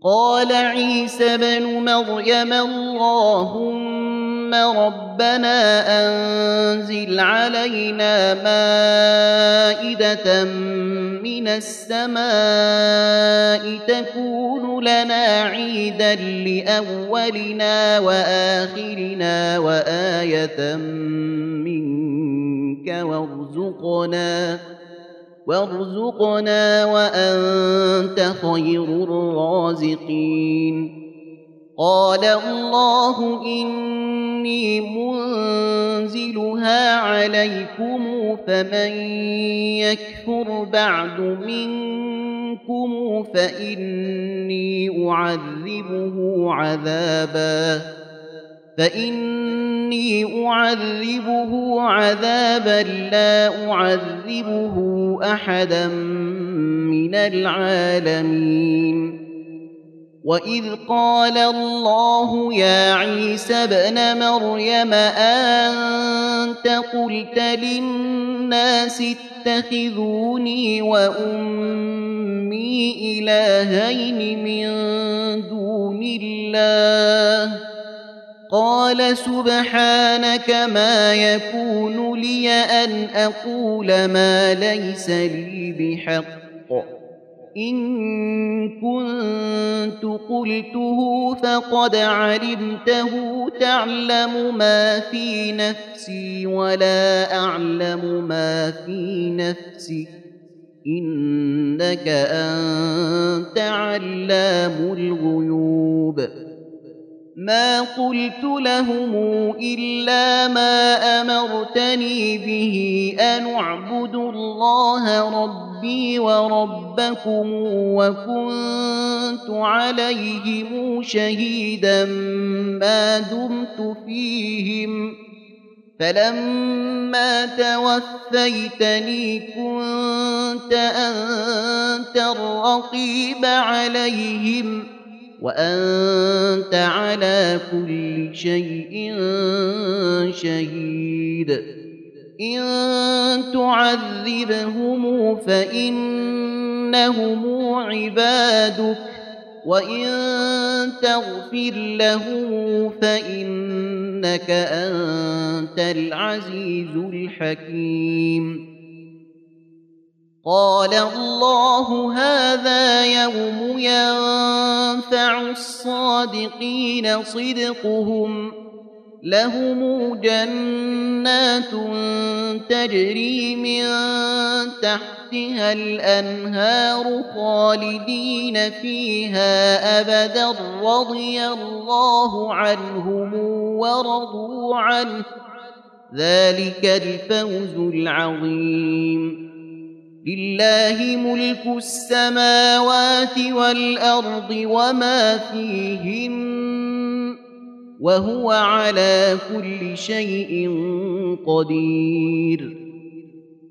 قال عيسى بن مريم اللهم ربنا أنزل علينا مائدة من السماء تكون لنا عيدا لأولنا وآخرنا وآية منك وارزقنا وأنت خير الرازقين قال الله إني منزلها عليكم فمن يكفر بعد منكم فإني أعذبه عذابا لا أعذبه أحدا من العالمين وإذ قال الله يا عيسى ابن مريم أنت قلت للناس اتخذوني وأمي إلهين من دون الله قال سبحانك ما يكون لي أن أقول ما ليس لي بحق إن كنت قلته فقد علمته تعلم ما في نفسي ولا أعلم ما في نفسك إنك أنت علام الغيوب ما قلت لهم إلا ما أمرتني به أن اعبدوا الله ربي وربكم وكنت عليهم شهيدا ما دمت فيهم فلما توفيتني كنت أنت الرقيب عليهم وأنت على كل شيء شهيد إن تعذبهم فإنهم عبادك وإن تغفر لهم فإنك أنت العزيز الحكيم قال الله هذا يوم ينفع الصادقين صدقهم لهم جنات تجري من تحتها الأنهار خالدين فيها أبدا رضي الله عنهم ورضوا عنه ذلك الفوز العظيم لله ملك السماوات والأرض وما فيهن وهو على كل شيء قدير